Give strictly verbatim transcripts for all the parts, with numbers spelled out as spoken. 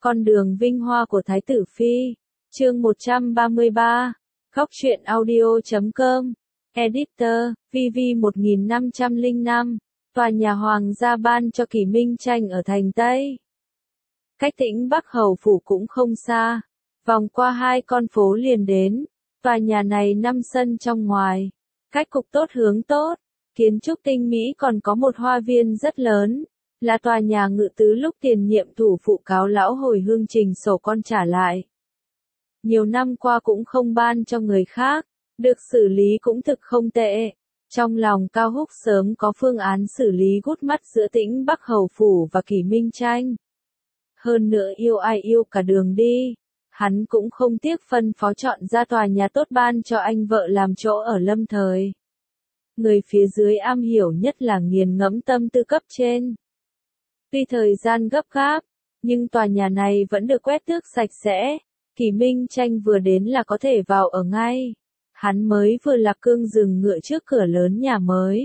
Con đường vinh hoa của Thái tử Phi. Chương một trăm ba mươi ba. Góc truyện audio chấm com. Editor, vê vê một nghìn năm trăm lẻ năm. Tòa nhà hoàng gia ban cho Kỷ Minh Tranh ở thành Tây. Cách Tĩnh Bắc Hầu Phủ cũng không xa. Vòng qua hai con phố liền đến. Tòa nhà này năm sân trong ngoài. Cách cục tốt hướng tốt. Kiến trúc tinh mỹ, còn có một hoa viên rất lớn. Là tòa nhà ngự tứ lúc tiền nhiệm thủ phụ Cáo lão hồi hương trình sổ con trả lại. Nhiều năm qua cũng không ban cho người khác, được xử lý cũng thực không tệ. Trong lòng Cao Húc sớm có phương án xử lý gút mắt giữa Tĩnh Bắc Hầu Phủ và Kỷ Minh Tranh. Hơn nữa yêu ai yêu cả đường đi, hắn cũng không tiếc phân phó chọn ra tòa nhà tốt ban cho anh vợ làm chỗ ở lâm thời. Người phía dưới am hiểu nhất là nghiền ngẫm tâm tư cấp trên. Tuy thời gian gấp gáp, nhưng tòa nhà này vẫn được quét tước sạch sẽ. Kỷ Minh Tranh vừa đến là có thể vào ở ngay. Hắn mới vừa lạc cương dừng ngựa trước cửa lớn nhà mới.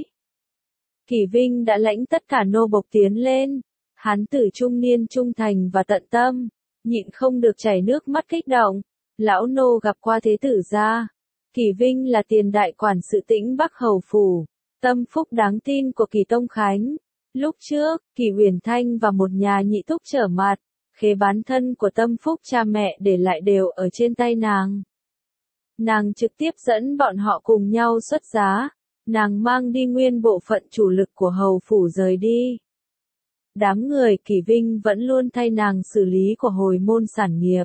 Kỷ Vinh đã lãnh tất cả nô bộc tiến lên. Hắn tử trung niên trung thành và tận tâm, nhịn không được chảy nước mắt kích động. Lão nô gặp qua thế tử gia. Kỷ Vinh là tiền đại quản sự Tĩnh Bắc Hầu Phủ, tâm phúc đáng tin của Kỷ Tông Khánh. Lúc trước, Kỷ Uyển Thanh và một nhà nhị thúc trở mặt, khế bán thân của tâm phúc cha mẹ để lại đều ở trên tay nàng. Nàng trực tiếp dẫn bọn họ cùng nhau xuất giá, nàng mang đi nguyên bộ phận chủ lực của hầu phủ rời đi. Đám người Kỷ Vinh vẫn luôn thay nàng xử lý của hồi môn sản nghiệp.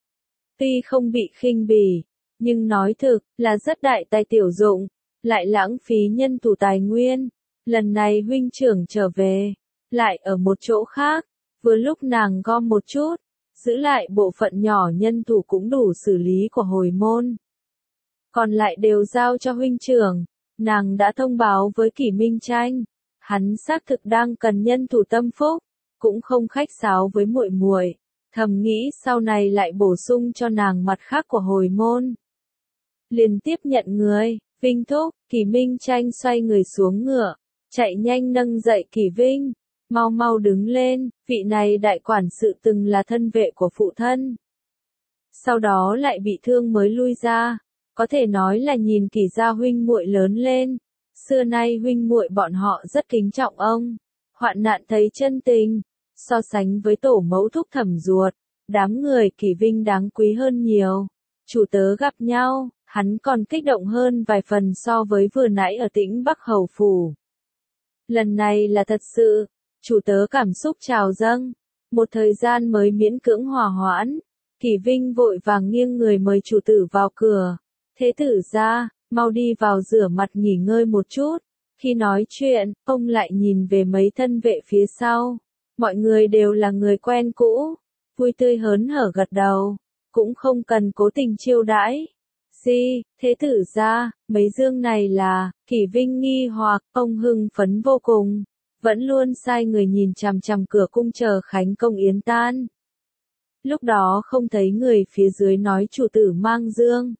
Tuy không bị khinh bỉ, nhưng nói thực là rất đại tài tiểu dụng, lại lãng phí nhân thủ tài nguyên. Lần này huynh trưởng trở về, lại ở một chỗ khác, vừa lúc nàng gom một chút, giữ lại bộ phận nhỏ nhân thủ cũng đủ xử lý của hồi môn. Còn lại đều giao cho huynh trưởng, nàng đã thông báo với Kỷ Minh Tranh, hắn xác thực đang cần nhân thủ tâm phúc, cũng không khách sáo với muội muội, thầm nghĩ sau này lại bổ sung cho nàng mặt khác của hồi môn. Liền tiếp nhận người, Vinh thúc. Kỷ Minh Tranh xoay người xuống ngựa, chạy nhanh nâng dậy Kỷ Vinh, mau mau đứng lên, vị này đại quản sự từng là thân vệ của phụ thân. Sau đó lại bị thương mới lui ra, có thể nói là nhìn Kỷ gia huynh muội lớn lên, xưa nay huynh muội bọn họ rất kính trọng ông, hoạn nạn thấy chân tình, so sánh với tổ mẫu thúc thẩm ruột, đám người Kỷ Vinh đáng quý hơn nhiều. Chủ tớ gặp nhau, hắn còn kích động hơn vài phần so với vừa nãy ở Tĩnh Bắc Hầu Phủ. Lần này là thật sự, chủ tớ cảm xúc trào dâng, một thời gian mới miễn cưỡng hòa hoãn. Kỷ Vinh vội vàng nghiêng người mời chủ tử vào cửa. Thế tử gia, mau đi vào rửa mặt nghỉ ngơi một chút. Khi nói chuyện, ông lại nhìn về mấy thân vệ phía sau. Mọi người đều là người quen cũ, vui tươi hớn hở gật đầu, cũng không cần cố tình chiêu đãi. Gì, thế tử gia, mấy dương này là, Kỷ Vinh nghi hoặc, ông hưng phấn vô cùng, vẫn luôn sai người nhìn chằm chằm cửa cung chờ khánh công yến tan. Lúc đó không thấy người phía dưới nói chủ tử mang dương.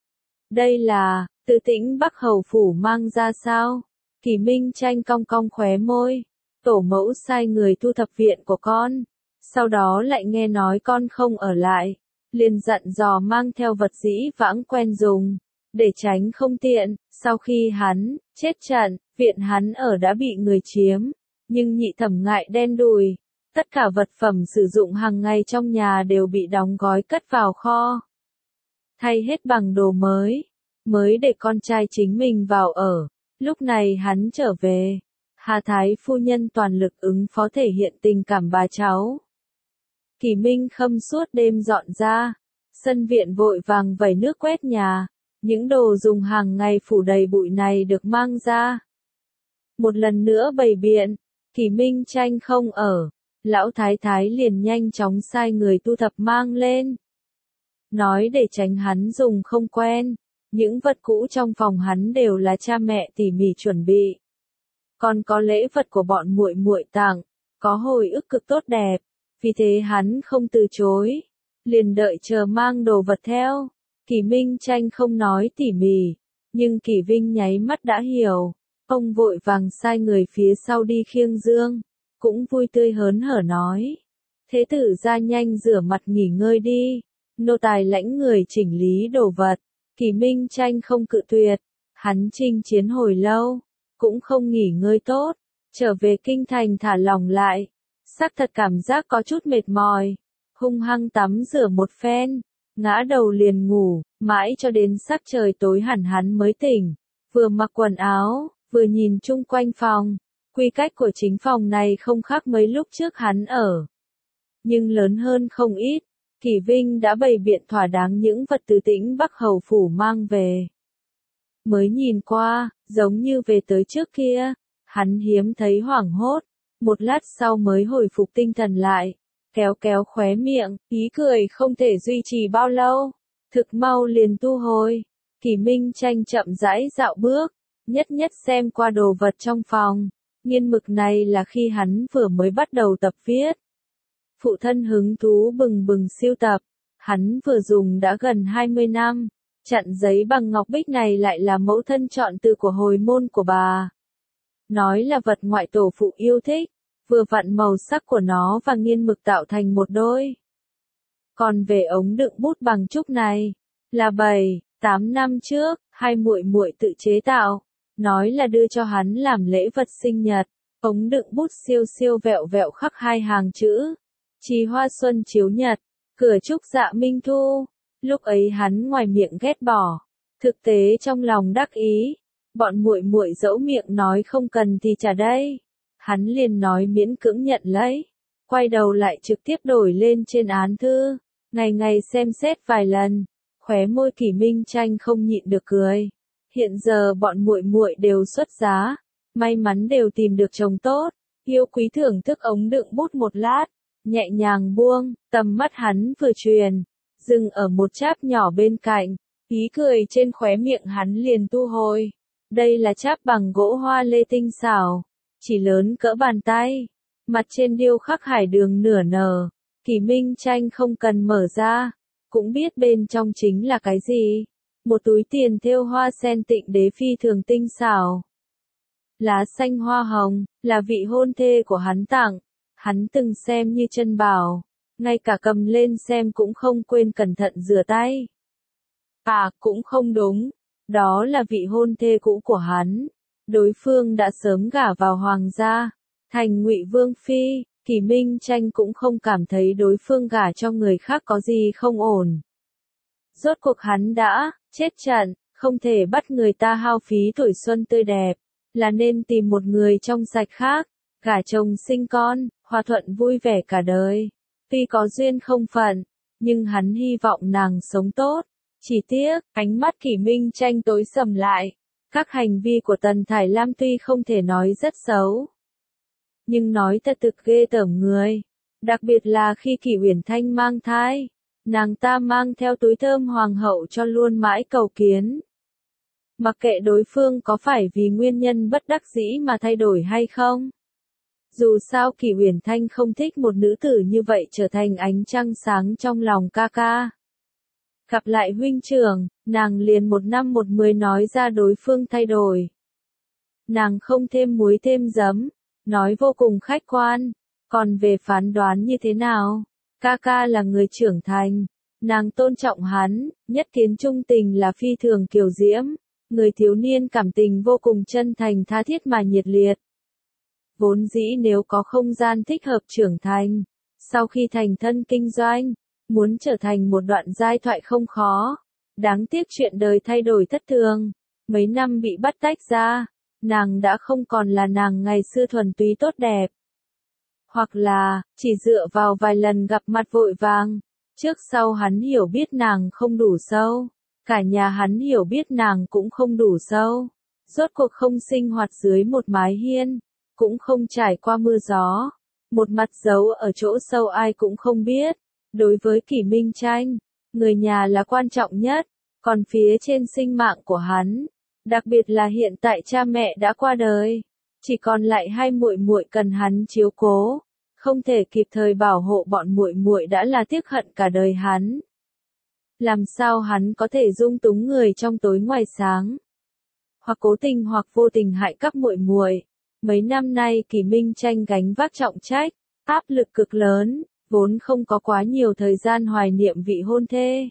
Đây là, từ Tĩnh Bắc Hầu Phủ mang ra sao? Kỷ Minh Tranh cong cong khóe môi, tổ mẫu sai người thu thập viện của con, sau đó lại nghe nói con không ở lại. Liền dặn dò mang theo vật dĩ vãng quen dùng, để tránh không tiện, sau khi hắn chết trận, viện hắn ở đã bị người chiếm, nhưng nhị thẩm ngại đen đủi, tất cả vật phẩm sử dụng hàng ngày trong nhà đều bị đóng gói cất vào kho. Thay hết bằng đồ mới, mới để con trai chính mình vào ở, lúc này hắn trở về, Hà Thái phu nhân toàn lực ứng phó thể hiện tình cảm bà cháu. Kỷ Minh Khâm suốt đêm dọn ra, sân viện vội vàng vẩy nước quét nhà, những đồ dùng hàng ngày phủ đầy bụi này được mang ra. Một lần nữa bày biện, Kỷ Minh Tranh không ở, lão thái thái liền nhanh chóng sai người thu thập mang lên. Nói để tránh hắn dùng không quen, những vật cũ trong phòng hắn đều là cha mẹ tỉ mỉ chuẩn bị. Còn có lễ vật của bọn muội muội tặng, có hồi ức cực tốt đẹp. Vì thế hắn không từ chối, liền đợi chờ mang đồ vật theo. Kỷ Minh Tranh không nói tỉ mỉ, nhưng Kỷ Vinh nháy mắt đã hiểu. Ông vội vàng sai người phía sau đi khiêng dương, cũng vui tươi hớn hở nói. Thế tử ra nhanh rửa mặt nghỉ ngơi đi. Nô tài lãnh người chỉnh lý đồ vật. Kỷ Minh Tranh không cự tuyệt. Hắn chinh chiến hồi lâu, cũng không nghỉ ngơi tốt. Trở về kinh thành thả lỏng lại. Xác thật cảm giác có chút mệt mỏi. Hung hăng tắm rửa một phen. Ngã đầu liền ngủ, mãi cho đến sắc trời tối hẳn hắn mới tỉnh. Vừa mặc quần áo, vừa nhìn chung quanh phòng. Quy cách của chính phòng này không khác mấy lúc trước hắn ở. Nhưng lớn hơn không ít. Kỷ Vinh đã bày biện thỏa đáng những vật từ Tĩnh Bắc Hầu phủ mang về. Mới nhìn qua, giống như về tới trước kia. Hắn hiếm thấy hoảng hốt. Một lát sau mới hồi phục tinh thần lại. Kéo kéo khóe miệng, ý cười không thể duy trì bao lâu. Thực mau liền tu hồi. Kỷ Minh Tranh chậm rãi dạo bước. Nhất nhất xem qua đồ vật trong phòng. Nghiên mực này là khi hắn vừa mới bắt đầu tập viết. Phụ thân hứng thú bừng bừng siêu tập. Hắn vừa dùng đã gần hai mươi năm. Chặn giấy bằng ngọc bích này lại là mẫu thân chọn từ của hồi môn của bà. Nói là vật ngoại tổ phụ yêu thích. Vừa vặn màu sắc của nó và nghiên mực tạo thành một đôi. Còn về ống đựng bút bằng trúc này, là bảy, tám năm trước, hai muội muội tự chế tạo, nói là đưa cho hắn làm lễ vật sinh nhật. Ống đựng bút siêu siêu vẹo vẹo khắc hai hàng chữ: Trì hoa xuân chiếu nhật, cửa trúc dạ minh thu. Lúc ấy hắn ngoài miệng ghét bỏ, thực tế trong lòng đắc ý. Bọn muội muội dẫu miệng nói không cần thì trả đây. Hắn liền nói miễn cưỡng nhận lấy, quay đầu lại trực tiếp đổi lên trên án thư, ngày ngày xem xét vài lần, khóe môi Kỷ Minh Tranh không nhịn được cười. Hiện giờ bọn muội muội đều xuất giá, may mắn đều tìm được chồng tốt, yêu quý thưởng thức ống đựng bút một lát, nhẹ nhàng buông, tầm mắt hắn vừa truyền, dừng ở một cháp nhỏ bên cạnh, ý cười trên khóe miệng hắn liền tu hồi. Đây là cháp bằng gỗ hoa lê tinh xảo. Chỉ lớn cỡ bàn tay, mặt trên điêu khắc hải đường nửa nở. Kỷ Minh Tranh không cần mở ra, cũng biết bên trong chính là cái gì. Một túi tiền thêu hoa sen tịnh đế phi thường tinh xảo. Lá xanh hoa hồng, là vị hôn thê của hắn tặng, hắn từng xem như chân bảo, ngay cả cầm lên xem cũng không quên cẩn thận rửa tay. À, cũng không đúng, đó là vị hôn thê cũ của hắn. Đối phương đã sớm gả vào hoàng gia, thành Ngụy Vương phi. Kỷ Minh Tranh cũng không cảm thấy đối phương gả cho người khác có gì không ổn. Rốt cuộc hắn đã chết trận, không thể bắt người ta hao phí tuổi xuân tươi đẹp, là nên tìm một người trong sạch khác, gả chồng sinh con, hòa thuận vui vẻ cả đời. Tuy có duyên không phận, nhưng hắn hy vọng nàng sống tốt. Chỉ tiếc, ánh mắt Kỷ Minh Tranh tối sầm lại. Các hành vi của Tần Thải Lam tuy không thể nói rất xấu, nhưng nói thật thực ghê tởm người. Đặc biệt là khi Kỷ Uyển Thanh mang thai, nàng ta mang theo túi thơm hoàng hậu cho luôn mãi cầu kiến. Mặc kệ đối phương có phải vì nguyên nhân bất đắc dĩ mà thay đổi hay không. Dù sao Kỷ Uyển Thanh không thích một nữ tử như vậy trở thành ánh trăng sáng trong lòng ca ca. Gặp lại huynh trưởng, nàng liền một năm một mười nói ra đối phương thay đổi. Nàng không thêm muối thêm giấm, nói vô cùng khách quan. Còn về phán đoán như thế nào? Ca ca là người trưởng thành, nàng tôn trọng hắn, nhất kiến trung tình là phi thường kiều diễm. Người thiếu niên cảm tình vô cùng chân thành tha thiết mà nhiệt liệt. Vốn dĩ nếu có không gian thích hợp trưởng thành, sau khi thành thân kinh doanh, muốn trở thành một đoạn giai thoại không khó. Đáng tiếc chuyện đời thay đổi thất thường. Mấy năm bị bắt tách ra, nàng đã không còn là nàng ngày xưa thuần túy tốt đẹp. Hoặc là, chỉ dựa vào vài lần gặp mặt vội vàng. Trước sau hắn hiểu biết nàng không đủ sâu. Cả nhà hắn hiểu biết nàng cũng không đủ sâu. Rốt cuộc không sinh hoạt dưới một mái hiên. Cũng không trải qua mưa gió. Một mặt giấu ở chỗ sâu ai cũng không biết. Đối với Kỷ Minh Tranh, người nhà là quan trọng nhất, còn phía trên sinh mạng của hắn, đặc biệt là hiện tại cha mẹ đã qua đời, chỉ còn lại hai muội muội cần hắn chiếu cố, không thể kịp thời bảo hộ bọn muội muội đã là tiếc hận cả đời hắn. Làm sao hắn có thể dung túng người trong tối ngoài sáng, hoặc cố tình hoặc vô tình hại các muội muội. Mấy năm nay Kỷ Minh Tranh gánh vác trọng trách, áp lực cực lớn. vốn không có quá nhiều thời gian hoài niệm vị hôn thê.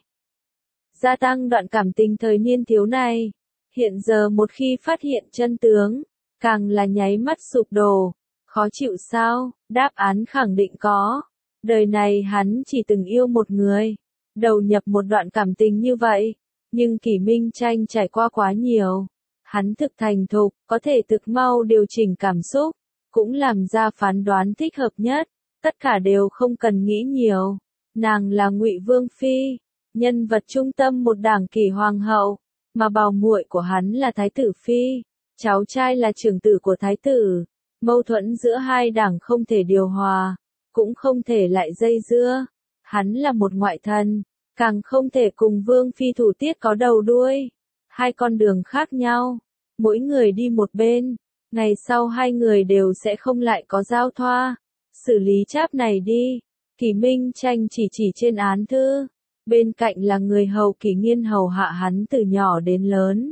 Gia tăng đoạn cảm tình thời niên thiếu này, hiện giờ một khi phát hiện chân tướng, càng là nháy mắt sụp đổ. Khó chịu sao? Đáp án khẳng định có. Đời này hắn chỉ từng yêu một người, đầu nhập một đoạn cảm tình như vậy, nhưng Kỷ Minh Tranh trải qua quá nhiều. Hắn thực thành thục, có thể thực mau điều chỉnh cảm xúc, cũng làm ra phán đoán thích hợp nhất, tất cả đều không cần nghĩ nhiều. Nàng là Ngụy Vương phi, nhân vật trung tâm một đảng Kỷ hoàng hậu, mà bảo muội của hắn là thái tử phi, cháu trai là trưởng tử của thái tử. Mâu thuẫn giữa hai đảng không thể điều hòa, cũng không thể lại dây dưa. Hắn là một ngoại thần, càng không thể cùng Vương phi thủ tiết có đầu đuôi. Hai con đường khác nhau, mỗi người đi một bên, ngày sau hai người đều sẽ không lại có giao thoa. Xử lý cháp này đi. Kỷ Minh Tranh chỉ chỉ trên án thư, bên cạnh là người hầu Kỷ Nghiên hầu hạ hắn từ nhỏ đến lớn.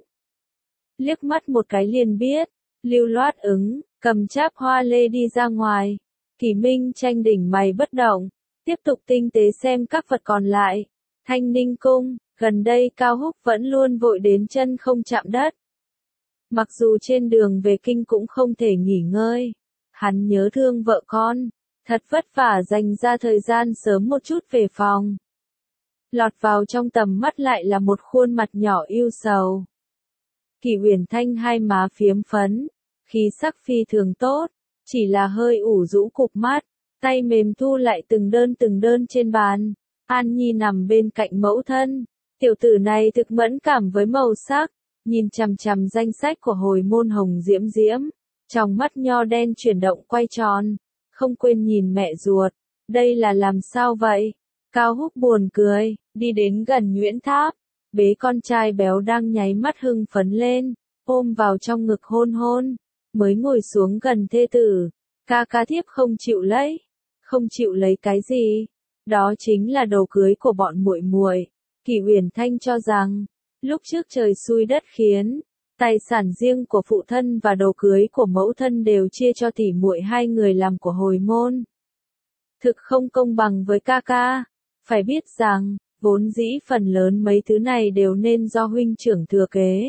Liếc mắt một cái liền biết, lưu loát ứng, cầm cháp hoa lê đi ra ngoài. Kỷ Minh Tranh đỉnh mày bất động, tiếp tục tinh tế xem các vật còn lại. Thanh Ninh cung, gần đây Cao Húc vẫn luôn vội đến chân không chạm đất. Mặc dù trên đường về kinh cũng không thể nghỉ ngơi, hắn nhớ thương vợ con, thật vất vả dành ra thời gian sớm một chút về phòng. Lọt vào trong tầm mắt lại là một khuôn mặt nhỏ ưu sầu. Kỷ Uyển Thanh hai má phiếm phấn, khí sắc phi thường tốt, chỉ là hơi ủ rũ cụp mắt, tay mềm thu lại từng đơn từng đơn trên bàn. An Nhi nằm bên cạnh mẫu thân, tiểu tử này thực mẫn cảm với màu sắc, nhìn chằm chằm danh sách của hồi môn Hồng Diễm Diễm, trong mắt nho đen chuyển động quay tròn, không quên nhìn mẹ ruột, đây là làm sao vậy? Cao Húc buồn cười, đi đến gần Nguyễn Tháp, bế con trai béo đang nháy mắt hưng phấn lên, ôm vào trong ngực hôn hôn, mới ngồi xuống gần thê tử, ca ca thiếp không chịu lấy, không chịu lấy cái gì? Đó chính là đồ cưới của bọn muội muội. Kỷ Uyển Thanh cho rằng, lúc trước trời xui đất khiến, tài sản riêng của phụ thân và đồ cưới của mẫu thân đều chia cho tỷ muội hai người làm của hồi môn. Thực không công bằng với ca ca, phải biết rằng, vốn dĩ phần lớn mấy thứ này đều nên do huynh trưởng thừa kế.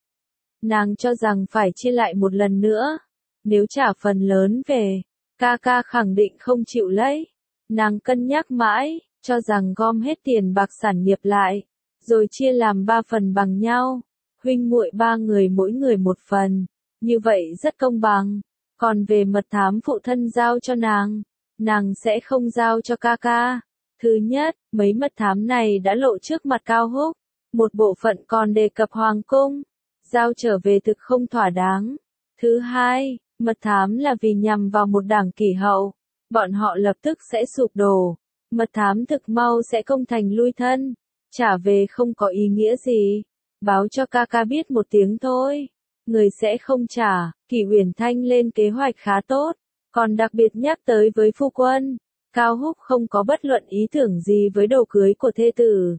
Nàng cho rằng phải chia lại một lần nữa, nếu trả phần lớn về, ca ca khẳng định không chịu lấy. Nàng cân nhắc mãi, cho rằng gom hết tiền bạc sản nghiệp lại, rồi chia làm ba phần bằng nhau, huynh muội ba người mỗi người một phần, như vậy rất công bằng. Còn về mật thám phụ thân giao cho nàng, nàng sẽ không giao cho ca ca. Thứ nhất, mấy mật thám này đã lộ trước mặt Cao Húc, một bộ phận còn đề cập hoàng cung, giao trở về thực không thỏa đáng. Thứ hai, mật thám là vì nhằm vào một đảng Kỷ hậu, bọn họ lập tức sẽ sụp đổ, mật thám thực mau sẽ công thành lui thân, trả về không có ý nghĩa gì, báo cho ca ca biết một tiếng thôi, người sẽ không trả. Kỷ Uyển Thanh lên kế hoạch khá tốt, còn đặc biệt nhắc tới với phu quân, Cao Húc không có bất luận ý tưởng gì với đồ cưới của thê tử.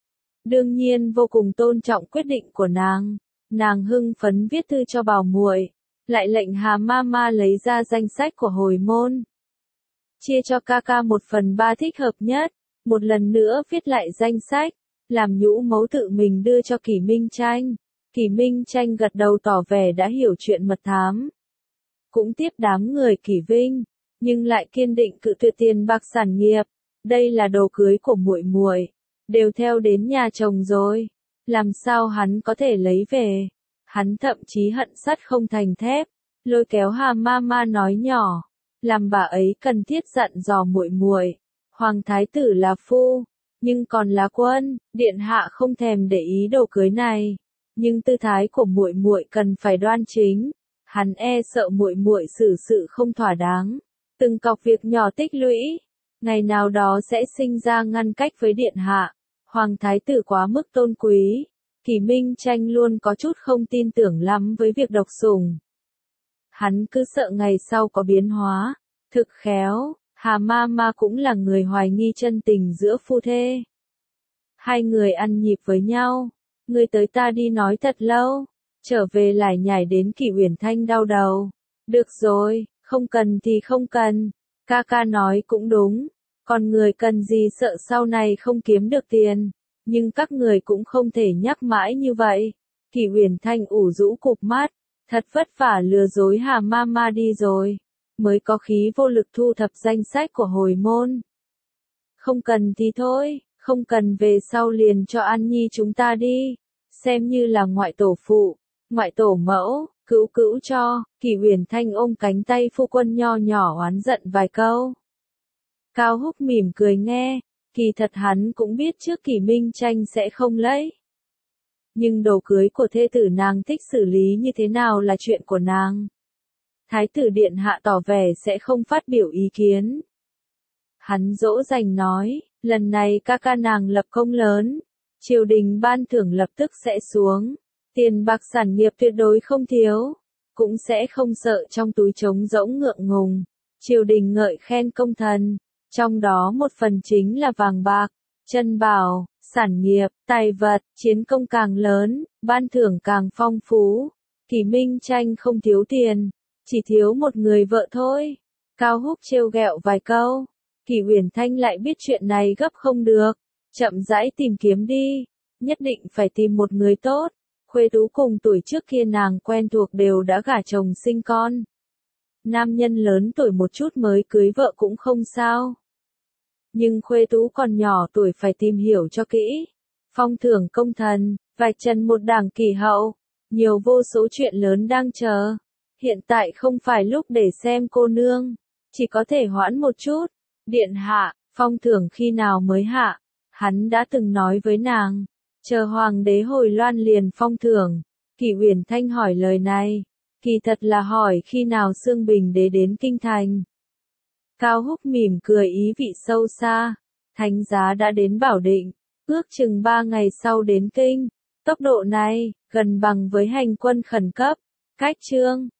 Đương nhiên vô cùng tôn trọng quyết định của nàng, nàng hưng phấn viết thư cho bảo muội, lại lệnh Hà Mama lấy ra danh sách của hồi môn. Chia cho ca ca một phần ba thích hợp nhất, một lần nữa viết lại danh sách, làm nhũ mẫu tự mình đưa cho Kỷ Minh Tranh. Kỷ Minh Tranh gật đầu tỏ vẻ đã hiểu chuyện mật thám. Cũng tiếp đám người Kỷ Vinh, nhưng lại kiên định cự tuyệt tiền bạc sản nghiệp, đây là đồ cưới của muội muội, đều theo đến nhà chồng rồi, làm sao hắn có thể lấy về? Hắn thậm chí hận sắt không thành thép, lôi kéo Hà Mama nói nhỏ, làm bà ấy cần thiết dặn dò muội muội, hoàng thái tử là phu, nhưng còn là quân, điện hạ không thèm để ý đồ cưới này, nhưng tư thái của muội muội cần phải đoan chính, hắn e sợ muội muội xử sự không thỏa đáng, từng cọc việc nhỏ tích lũy, ngày nào đó sẽ sinh ra ngăn cách với điện hạ. Hoàng thái tử quá mức tôn quý, Kỷ Minh Tranh luôn có chút không tin tưởng lắm với việc độc sủng. Hắn cứ sợ ngày sau có biến hóa, thực khéo, Hà Mama cũng là người hoài nghi chân tình giữa phu thê. Hai người ăn nhịp với nhau, người tới ta đi nói thật lâu, trở về lại nhảy đến Kỷ Uyển Thanh đau đầu. Được rồi, không cần thì không cần, ca ca nói cũng đúng, Còn người cần gì sợ sau này không kiếm được tiền, nhưng các người cũng không thể nhắc mãi như vậy. Kỷ Uyển Thanh ủ rũ cụp mắt, thật vất vả lừa dối Hà Mama đi rồi, mới có khí vô lực thu thập danh sách của hồi môn. Không cần thì thôi, không cần về sau liền cho An Nhi chúng ta đi, xem như là ngoại tổ phụ, ngoại tổ mẫu, cữu cữu cho. Kỷ Uyển Thanh ôm cánh tay phu quân nho nhỏ oán giận vài câu. Cao Húc mỉm cười nghe, kỳ thật hắn cũng biết trước Kỷ Minh Tranh sẽ không lấy. Nhưng đồ cưới của thê tử nàng thích xử lý như thế nào là chuyện của nàng. Thái tử điện hạ tỏ vẻ sẽ không phát biểu ý kiến. Hắn dỗ dành nói, lần này ca ca nàng lập công lớn, triều đình ban thưởng lập tức sẽ xuống, tiền bạc sản nghiệp tuyệt đối không thiếu, cũng sẽ không sợ trong túi trống rỗng ngượng ngùng. Triều đình ngợi khen công thần, trong đó một phần chính là vàng bạc, chân bảo, sản nghiệp, tài vật, chiến công càng lớn, ban thưởng càng phong phú. Kỷ Minh Tranh không thiếu tiền, chỉ thiếu một người vợ thôi. Cao Húc trêu ghẹo vài câu, Kỷ Uyển Thanh lại biết chuyện này gấp không được, chậm rãi tìm kiếm đi, nhất định phải tìm một người tốt. Khuê Tú cùng tuổi trước kia nàng quen thuộc đều đã gả chồng sinh con. Nam nhân lớn tuổi một chút mới cưới vợ cũng không sao. Nhưng Khuê Tú còn nhỏ tuổi phải tìm hiểu cho kỹ. Phong thưởng công thần, vạch trần một đảng kỳ hậu, nhiều vô số chuyện lớn đang chờ. Hiện tại không phải lúc để xem cô nương, chỉ có thể hoãn một chút. Điện hạ, phong thưởng khi nào mới hạ? Hắn đã từng nói với nàng, chờ hoàng đế hồi Loan liền phong thưởng. Kỷ Uyển Thanh hỏi lời này, kỳ thật là hỏi khi nào Xương Bình đế đến kinh thành. Cao Húc mỉm cười ý vị sâu xa, thánh giá đã đến Bảo Định, ước chừng ba ngày sau đến kinh. Tốc độ này, gần bằng với hành quân khẩn cấp. Cách chương